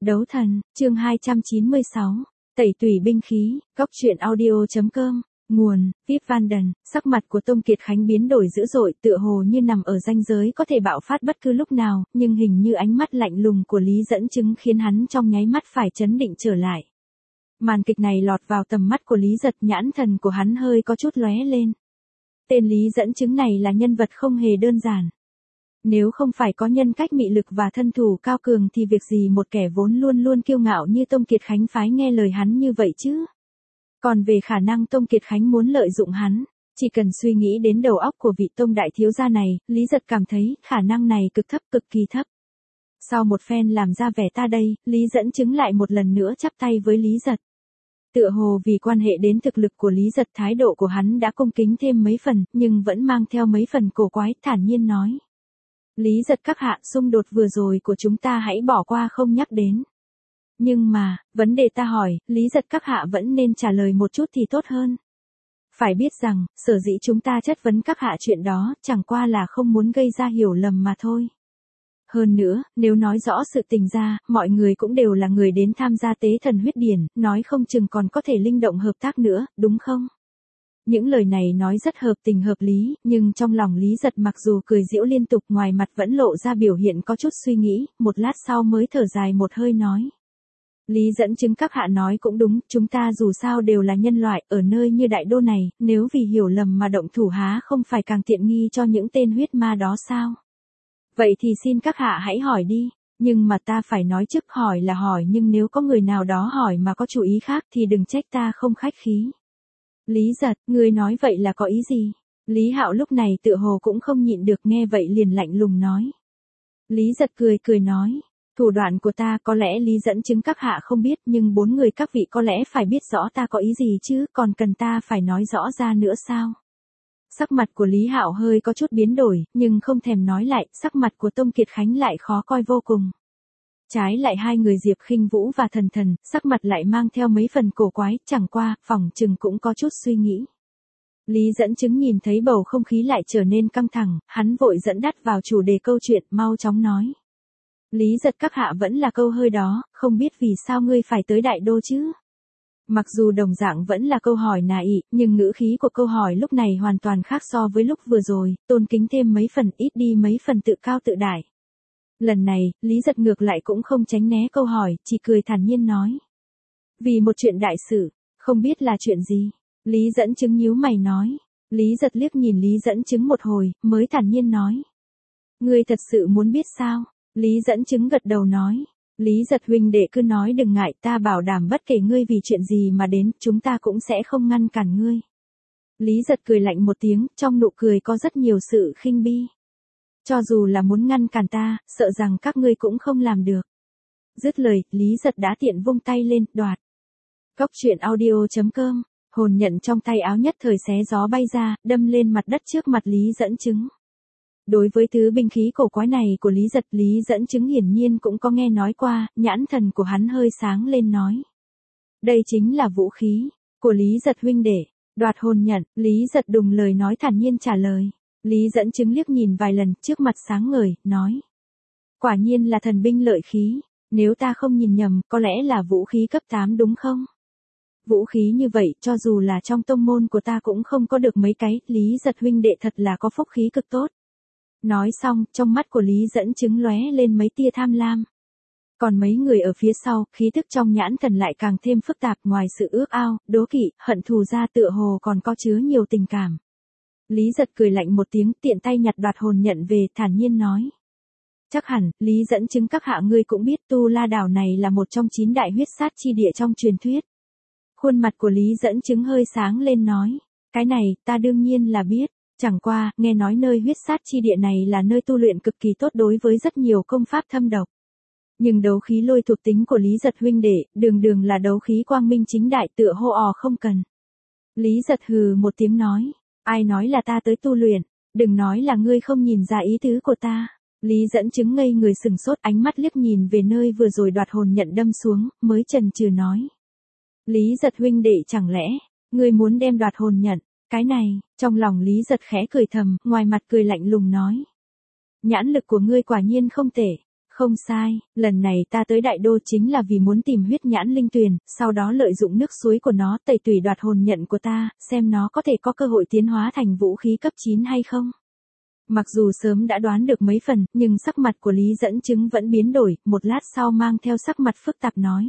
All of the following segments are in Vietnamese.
Đấu thần, chương 296, tẩy tủy binh khí, góc truyện audio.com, nguồn, Vip Vanden, sắc mặt của Tông Kiệt Khánh biến đổi dữ dội tựa hồ như nằm ở ranh giới có thể bạo phát bất cứ lúc nào, nhưng hình như ánh mắt lạnh lùng của Lý Dẫn Chứng khiến hắn trong nháy mắt phải chấn định trở lại. Màn kịch này lọt vào tầm mắt của Lý Giật, nhãn thần của hắn hơi có chút lóe lên. Tên Lý Dẫn Chứng này là nhân vật không hề đơn giản. Nếu không phải có nhân cách mị lực và thân thủ cao cường thì việc gì một kẻ vốn luôn luôn kiêu ngạo như Tông Kiệt Khánh phái nghe lời hắn như vậy chứ? Còn về khả năng Tông Kiệt Khánh muốn lợi dụng hắn, chỉ cần suy nghĩ đến đầu óc của vị Tông đại thiếu gia này, Lý Giật cảm thấy khả năng này cực thấp, cực kỳ thấp. Sau một phen làm ra vẻ ta đây, Lý Dẫn Chứng lại một lần nữa chắp tay với Lý Giật. Tựa hồ vì quan hệ đến thực lực của Lý Giật, thái độ của hắn đã cung kính thêm mấy phần, nhưng vẫn mang theo mấy phần cổ quái, thản nhiên nói. Lý Giật các hạ, xung đột vừa rồi của chúng ta hãy bỏ qua không nhắc đến. Nhưng mà, vấn đề ta hỏi, Lý Giật các hạ vẫn nên trả lời một chút thì tốt hơn. Phải biết rằng, sở dĩ chúng ta chất vấn các hạ chuyện đó, chẳng qua là không muốn gây ra hiểu lầm mà thôi. Hơn nữa, nếu nói rõ sự tình ra, mọi người cũng đều là người đến tham gia tế thần huyết điển, nói không chừng còn có thể linh động hợp tác nữa, đúng không? Những lời này nói rất hợp tình hợp lý, nhưng trong lòng Lý Giật mặc dù cười giễu liên tục, ngoài mặt vẫn lộ ra biểu hiện có chút suy nghĩ, một lát sau mới thở dài một hơi nói. Lý Dẫn Chứng các hạ nói cũng đúng, chúng ta dù sao đều là nhân loại, ở nơi như đại đô này, nếu vì hiểu lầm mà động thủ há không phải càng tiện nghi cho những tên huyết ma đó sao? Vậy thì xin các hạ hãy hỏi đi, nhưng mà ta phải nói trước, hỏi là hỏi nhưng nếu có người nào đó hỏi mà có chủ ý khác thì đừng trách ta không khách khí. Lý Giật, ngươi nói vậy là có ý gì? Lý Hạo lúc này tựa hồ cũng không nhịn được, nghe vậy liền lạnh lùng nói. Lý Giật cười cười nói, thủ đoạn của ta có lẽ Lý Dẫn Chứng các hạ không biết, nhưng bốn người các vị có lẽ phải biết rõ ta có ý gì chứ, còn cần ta phải nói rõ ra nữa sao? Sắc mặt của Lý Hạo hơi có chút biến đổi, nhưng không thèm nói lại, sắc mặt của Tông Kiệt Khánh lại khó coi vô cùng. Trái lại hai người Diệp Khinh Vũ và Thần Thần, sắc mặt lại mang theo mấy phần cổ quái, chẳng qua, phỏng chừng cũng có chút suy nghĩ. Lý Dẫn Chứng nhìn thấy bầu không khí lại trở nên căng thẳng, hắn vội dẫn dắt vào chủ đề câu chuyện, mau chóng nói. Lý Giật các hạ vẫn là câu hơi đó, không biết vì sao ngươi phải tới đại đô chứ? Mặc dù đồng dạng vẫn là câu hỏi nà ị, nhưng ngữ khí của câu hỏi lúc này hoàn toàn khác so với lúc vừa rồi, tôn kính thêm mấy phần, ít đi mấy phần tự cao tự đại. Lần này, Lý Giật ngược lại cũng không tránh né câu hỏi, chỉ cười thản nhiên nói. Vì một chuyện đại sự, không biết là chuyện gì? Lý Dẫn Chứng nhíu mày nói. Lý Giật liếc nhìn Lý Dẫn Chứng một hồi, mới thản nhiên nói. Ngươi thật sự muốn biết sao? Lý Dẫn Chứng gật đầu nói. Lý Giật huynh đệ cứ nói đừng ngại, ta bảo đảm bất kể ngươi vì chuyện gì mà đến, chúng ta cũng sẽ không ngăn cản ngươi. Lý Giật cười lạnh một tiếng, trong nụ cười có rất nhiều sự khinh bi. Cho dù là muốn ngăn cản ta, sợ rằng các ngươi cũng không làm được. Dứt lời, Lý Giật đã tiện vung tay lên, đoạt. Góc truyện audio.com, hồn nhận trong tay áo nhất thời xé gió bay ra, đâm lên mặt đất trước mặt Lý Dẫn Chứng. Đối với thứ binh khí cổ quái này của Lý Giật, Lý Dẫn Chứng hiển nhiên cũng có nghe nói qua, nhãn thần của hắn hơi sáng lên nói. Đây chính là vũ khí của Lý Giật huynh đệ, đoạt hồn nhận, Lý Giật đùng lời nói thản nhiên trả lời. Lý Dẫn Chứng liếc nhìn vài lần, trước mặt sáng ngời, nói. Quả nhiên là thần binh lợi khí, nếu ta không nhìn nhầm, có lẽ là vũ khí cấp 8 đúng không? Vũ khí như vậy, cho dù là trong tông môn của ta cũng không có được mấy cái, Lý Giật huynh đệ thật là có phúc khí cực tốt. Nói xong, trong mắt của Lý Dẫn Chứng lóe lên mấy tia tham lam. Còn mấy người ở phía sau, khí thức trong nhãn thần lại càng thêm phức tạp, ngoài sự ước ao, đố kỵ, hận thù ra tựa hồ còn có chứa nhiều tình cảm. Lý Giật cười lạnh một tiếng, tiện tay nhặt đoạt hồn nhận về, thản nhiên nói. Chắc hẳn, Lý Dẫn Chứng các hạ ngươi cũng biết Tu La Đảo này là một trong 9 đại huyết sát chi địa trong truyền thuyết. Khuôn mặt của Lý Dẫn Chứng hơi sáng lên nói. Cái này, ta đương nhiên là biết. Chẳng qua, nghe nói nơi huyết sát chi địa này là nơi tu luyện cực kỳ tốt đối với rất nhiều công pháp thâm độc. Nhưng đấu khí lôi thuộc tính của Lý Giật huynh đệ, đường đường là đấu khí quang minh chính đại, tựa hô không cần. Lý Giật hừ một tiếng nói. Ai nói là ta tới tu luyện, đừng nói là ngươi không nhìn ra ý tứ của ta. Lý Dẫn Chứng ngây người sừng sốt, ánh mắt liếc nhìn về nơi vừa rồi đoạt hồn nhận đâm xuống, mới chần chừ nói. Lý Giật huynh đệ chẳng lẽ, ngươi muốn đem đoạt hồn nhận? Cái này, trong lòng Lý Giật khẽ cười thầm, ngoài mặt cười lạnh lùng nói. Nhãn lực của ngươi quả nhiên không tệ, Không sai, lần này ta tới Đại Đô chính là vì muốn tìm huyết nhãn linh tuyền, sau đó lợi dụng nước suối của nó tẩy tủy đoạt hồn nhận của ta, xem nó có thể có cơ hội tiến hóa thành vũ khí cấp 9 hay không. Mặc dù sớm đã đoán được mấy phần, nhưng sắc mặt của Lý Dẫn Chứng vẫn biến đổi, một lát sau mang theo sắc mặt phức tạp nói.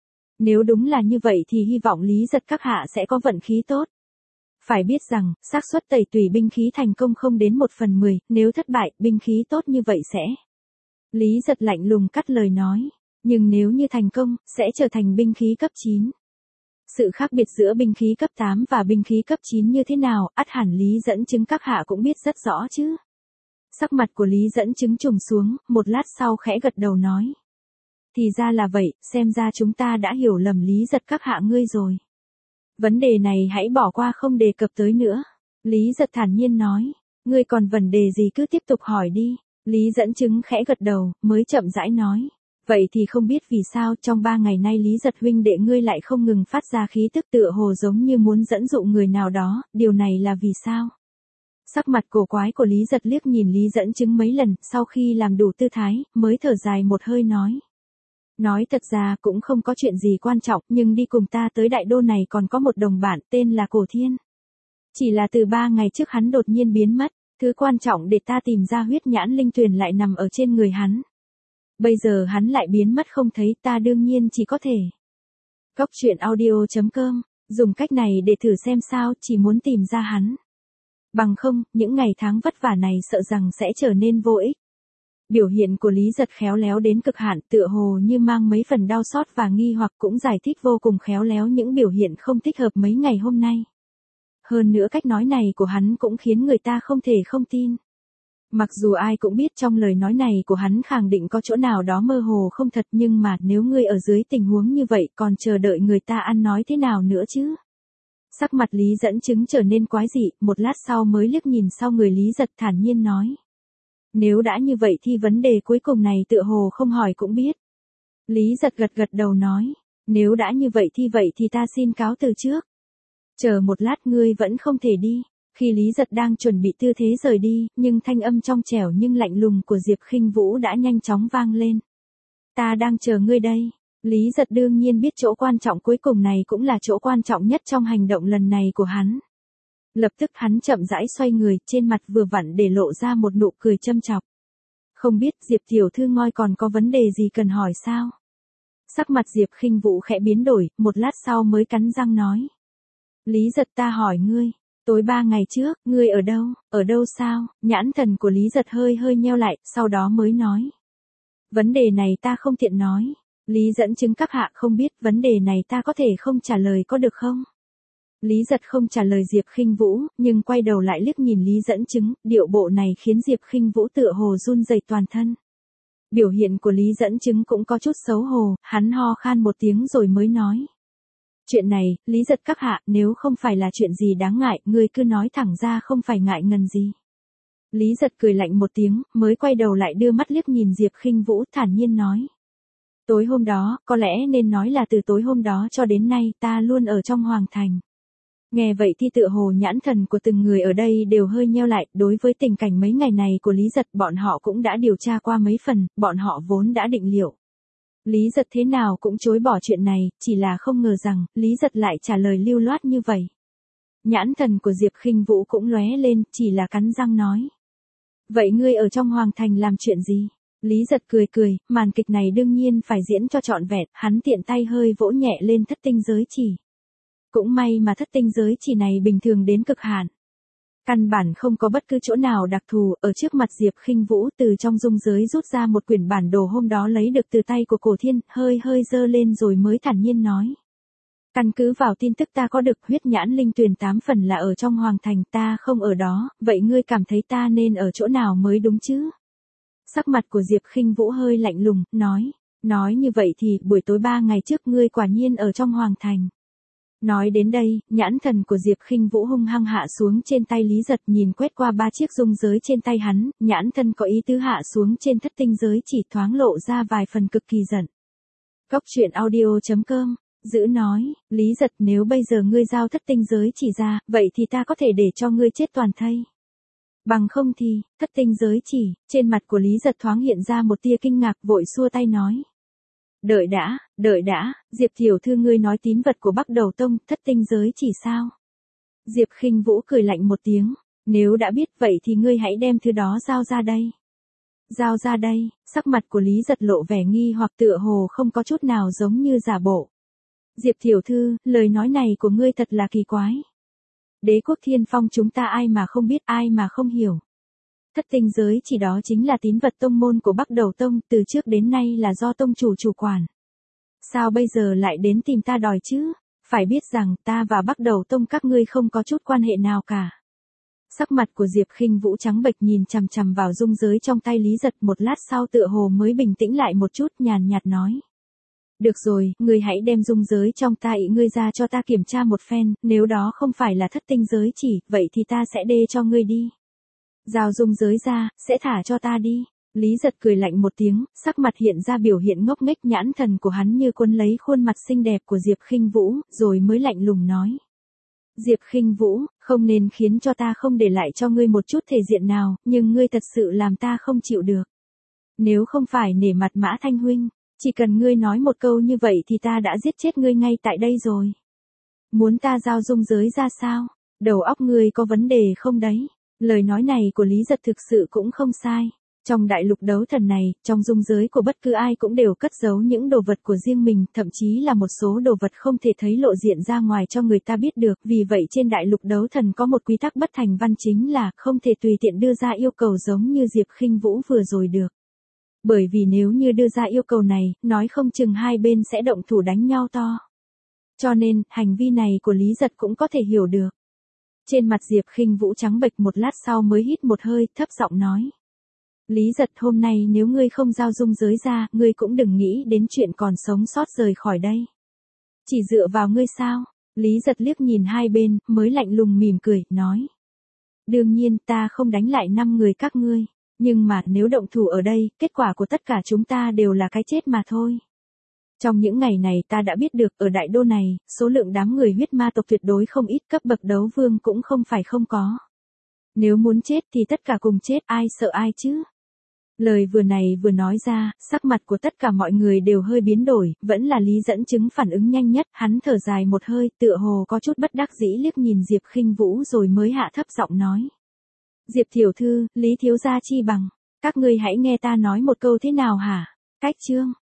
Nếu đúng là như vậy thì hy vọng Lý Giật các hạ sẽ có vận khí tốt. Phải biết rằng, xác suất tẩy tủy binh khí thành công không đến 1/10, nếu thất bại, binh khí tốt như vậy sẽ. Lý Giật lạnh lùng cắt lời nói, nhưng nếu như thành công, sẽ trở thành binh khí cấp 9. Sự khác biệt giữa binh khí cấp 8 và binh khí cấp 9 như thế nào, ắt hẳn Lý Dẫn Chứng các hạ cũng biết rất rõ chứ. Sắc mặt của Lý Dẫn Chứng trùng xuống, một lát sau khẽ gật đầu nói. Thì ra là vậy, xem ra chúng ta đã hiểu lầm Lý Giật các hạ ngươi rồi. Vấn đề này hãy bỏ qua không đề cập tới nữa. Lý Giật thản nhiên nói, ngươi còn vấn đề gì cứ tiếp tục hỏi đi. Lý Dẫn Chứng khẽ gật đầu, mới chậm rãi nói. Vậy thì không biết vì sao trong 3 ngày nay Lý Giật huynh đệ ngươi lại không ngừng phát ra khí tức tựa hồ giống như muốn dẫn dụ người nào đó, điều này là vì sao? Sắc mặt cổ quái của Lý Giật liếc nhìn Lý Dẫn Chứng mấy lần, sau khi làm đủ tư thái, mới thở dài một hơi nói. Nói thật ra cũng không có chuyện gì quan trọng, nhưng đi cùng ta tới Đại Đô này còn có một đồng bạn tên là Cổ Thiên. Chỉ là từ 3 ngày trước hắn đột nhiên biến mất, thứ quan trọng để ta tìm ra huyết nhãn linh tuyền lại nằm ở trên người hắn. Bây giờ hắn lại biến mất không thấy, ta đương nhiên chỉ có thể. Cóc truyện audio.com, dùng cách này để thử xem sao, chỉ muốn tìm ra hắn. Bằng không, những ngày tháng vất vả này sợ rằng sẽ trở nên vô ích. Biểu hiện của Lý Giật khéo léo đến cực hạn, tựa hồ như mang mấy phần đau xót và nghi hoặc cũng giải thích vô cùng khéo léo những biểu hiện không thích hợp mấy ngày hôm nay. Hơn nữa cách nói này của hắn cũng khiến người ta không thể không tin. Mặc dù ai cũng biết trong lời nói này của hắn khẳng định có chỗ nào đó mơ hồ không thật, nhưng mà nếu ngươi ở dưới tình huống như vậy còn chờ đợi người ta ăn nói thế nào nữa chứ? Sắc mặt Lý Dẫn Chứng trở nên quái dị, một lát sau mới liếc nhìn sau người Lý Giật thản nhiên nói. Nếu đã như vậy thì vấn đề cuối cùng này tựa hồ không hỏi cũng biết. Lý Giật gật gật đầu nói, nếu đã như vậy thì ta xin cáo từ trước. Chờ một lát, ngươi vẫn không thể đi. Khi Lý Giật đang chuẩn bị tư thế rời đi, nhưng thanh âm trong trẻo nhưng lạnh lùng của Diệp Khinh Vũ đã nhanh chóng vang lên. Ta đang chờ ngươi đây. Lý Giật đương nhiên biết chỗ quan trọng cuối cùng này cũng là chỗ quan trọng nhất trong hành động lần này của hắn. Lập tức hắn chậm rãi xoay người, trên mặt vừa vặn để lộ ra một nụ cười châm chọc. Không biết Diệp tiểu thư ngôi còn có vấn đề gì cần hỏi sao? Sắc mặt Diệp Khinh Vũ khẽ biến đổi, một lát sau mới cắn răng nói. Lý Giật, ta hỏi ngươi, tối 3 ngày trước, ngươi ở đâu sao? Nhãn thần của Lý Giật hơi nheo lại, sau đó mới nói. Vấn đề này ta không tiện nói. Lý Dẫn Chứng các hạ không biết, vấn đề này ta có thể không trả lời có được không? Lý Giật không trả lời Diệp Khinh Vũ, nhưng quay đầu lại liếc nhìn Lý Dẫn Chứng, điệu bộ này khiến Diệp Khinh Vũ tựa hồ run rẩy toàn thân. Biểu hiện của Lý Dẫn Chứng cũng có chút xấu hổ, hắn ho khan một tiếng rồi mới nói. Chuyện này, Lý Giật các hạ, nếu không phải là chuyện gì đáng ngại, ngươi cứ nói thẳng ra không phải ngại ngần gì. Lý Giật cười lạnh một tiếng, mới quay đầu lại đưa mắt liếc nhìn Diệp Khinh Vũ thản nhiên nói. Tối hôm đó, có lẽ nên nói là từ tối hôm đó cho đến nay, ta luôn ở trong Hoàng Thành. Nghe vậy thì tựa hồ nhãn thần của từng người ở đây đều hơi nheo lại, đối với tình cảnh mấy ngày này của Lý Giật bọn họ cũng đã điều tra qua mấy phần, bọn họ vốn đã định liệu. Lý Giật thế nào cũng chối bỏ chuyện này, chỉ là không ngờ rằng, Lý Giật lại trả lời lưu loát như vậy. Nhãn thần của Diệp Khinh Vũ cũng lóe lên, chỉ là cắn răng nói. Vậy ngươi ở trong Hoàng Thành làm chuyện gì? Lý Giật cười, màn kịch này đương nhiên phải diễn cho trọn vẹn, hắn tiện tay hơi vỗ nhẹ lên thất tinh giới chỉ. Cũng may mà thất tinh giới chỉ này bình thường đến cực hạn. Căn bản không có bất cứ chỗ nào đặc thù, ở trước mặt Diệp Khinh Vũ từ trong dung giới rút ra một quyển bản đồ hôm đó lấy được từ tay của Cổ Thiên, hơi dơ lên rồi mới thản nhiên nói. Căn cứ vào tin tức ta có được, huyết nhãn linh tuyền 8 phần là ở trong Hoàng Thành, ta không ở đó, vậy ngươi cảm thấy ta nên ở chỗ nào mới đúng chứ? Sắc mặt của Diệp Khinh Vũ hơi lạnh lùng, nói như vậy thì buổi tối 3 ngày trước ngươi quả nhiên ở trong Hoàng Thành. Nói đến đây, nhãn thần của Diệp Khinh Vũ hung hăng hạ xuống trên tay Lý Giật, nhìn quét qua 3 chiếc dung giới trên tay hắn, nhãn thần có ý tứ hạ xuống trên thất tinh giới chỉ, thoáng lộ ra vài phần cực kỳ giận. Cóc truyện audio.com, giữ nói, Lý Giật, nếu bây giờ ngươi giao thất tinh giới chỉ ra, vậy thì ta có thể để cho ngươi chết toàn thây. Bằng không thì, thất tinh giới chỉ, trên mặt của Lý Giật thoáng hiện ra một tia kinh ngạc vội xua tay nói. Đợi đã, Diệp tiểu thư ngươi nói tín vật của Bắc Đầu Tông, thất tinh giới chỉ sao? Diệp Khinh Vũ cười lạnh một tiếng, nếu đã biết vậy thì ngươi hãy đem thứ đó giao ra đây. Giao ra đây, sắc mặt của Lý Giật lộ vẻ nghi hoặc tựa hồ không có chút nào giống như giả bộ. Diệp tiểu thư, lời nói này của ngươi thật là kỳ quái. Đế quốc Thiên Phong chúng ta ai mà không biết, ai mà không hiểu. Thất tinh giới chỉ đó chính là tín vật tông môn của Bắc Đầu Tông, từ trước đến nay là do tông chủ chủ quản. Sao bây giờ lại đến tìm ta đòi chứ? Phải biết rằng ta và Bắc Đầu Tông các ngươi không có chút quan hệ nào cả. Sắc mặt của Diệp Khinh Vũ trắng bệch nhìn chằm chằm vào dung giới trong tay Lý Giật, một lát sau tựa hồ mới bình tĩnh lại một chút, nhàn nhạt nói. Được rồi, ngươi hãy đem dung giới trong tay ngươi ra cho ta kiểm tra một phen, nếu đó không phải là thất tinh giới chỉ, vậy thì ta sẽ đê cho ngươi đi. Giao dung giới ra, sẽ thả cho ta đi. Lý Giật cười lạnh một tiếng, sắc mặt hiện ra biểu hiện ngốc nghếch, nhãn thần của hắn như cuốn lấy khuôn mặt xinh đẹp của Diệp Khinh Vũ, rồi mới lạnh lùng nói. Diệp Khinh Vũ, không nên khiến cho ta không để lại cho ngươi một chút thể diện nào, nhưng ngươi thật sự làm ta không chịu được. Nếu không phải nể mặt Mã Thanh huynh, chỉ cần ngươi nói một câu như vậy thì ta đã giết chết ngươi ngay tại đây rồi. Muốn ta giao dung giới ra sao? Đầu óc ngươi có vấn đề không đấy? Lời nói này của Lý Giật thực sự cũng không sai. Trong đại lục đấu thần này, trong dung giới của bất cứ ai cũng đều cất giấu những đồ vật của riêng mình, thậm chí là một số đồ vật không thể thấy lộ diện ra ngoài cho người ta biết được. Vì vậy trên đại lục đấu thần có một quy tắc bất thành văn, chính là không thể tùy tiện đưa ra yêu cầu giống như Diệp Khinh Vũ vừa rồi được. Bởi vì nếu như đưa ra yêu cầu này, nói không chừng hai bên sẽ động thủ đánh nhau to. Cho nên, hành vi này của Lý Giật cũng có thể hiểu được. Trên mặt Diệp Khinh Vũ trắng bệch, một lát sau mới hít một hơi, thấp giọng nói. Lý Giật, hôm nay nếu ngươi không giao dung giới ra, ngươi cũng đừng nghĩ đến chuyện còn sống sót rời khỏi đây. Chỉ dựa vào ngươi sao? Lý Giật liếc nhìn hai bên, mới lạnh lùng mỉm cười, nói. Đương nhiên ta không đánh lại 5 người các ngươi, nhưng mà nếu động thủ ở đây, kết quả của tất cả chúng ta đều là cái chết mà thôi. Trong những ngày này ta đã biết được ở đại đô này, số lượng đám người huyết ma tộc tuyệt đối không ít, cấp bậc đấu vương cũng không phải không có. Nếu muốn chết thì tất cả cùng chết, ai sợ ai chứ? Lời vừa này vừa nói ra, sắc mặt của tất cả mọi người đều hơi biến đổi, vẫn là Lý Dẫn Chứng phản ứng nhanh nhất, hắn thở dài một hơi, tựa hồ có chút bất đắc dĩ liếc nhìn Diệp Khinh Vũ rồi mới hạ thấp giọng nói. Diệp tiểu thư, Lý thiếu gia chi bằng, các ngươi hãy nghe ta nói một câu thế nào hả? Cách chương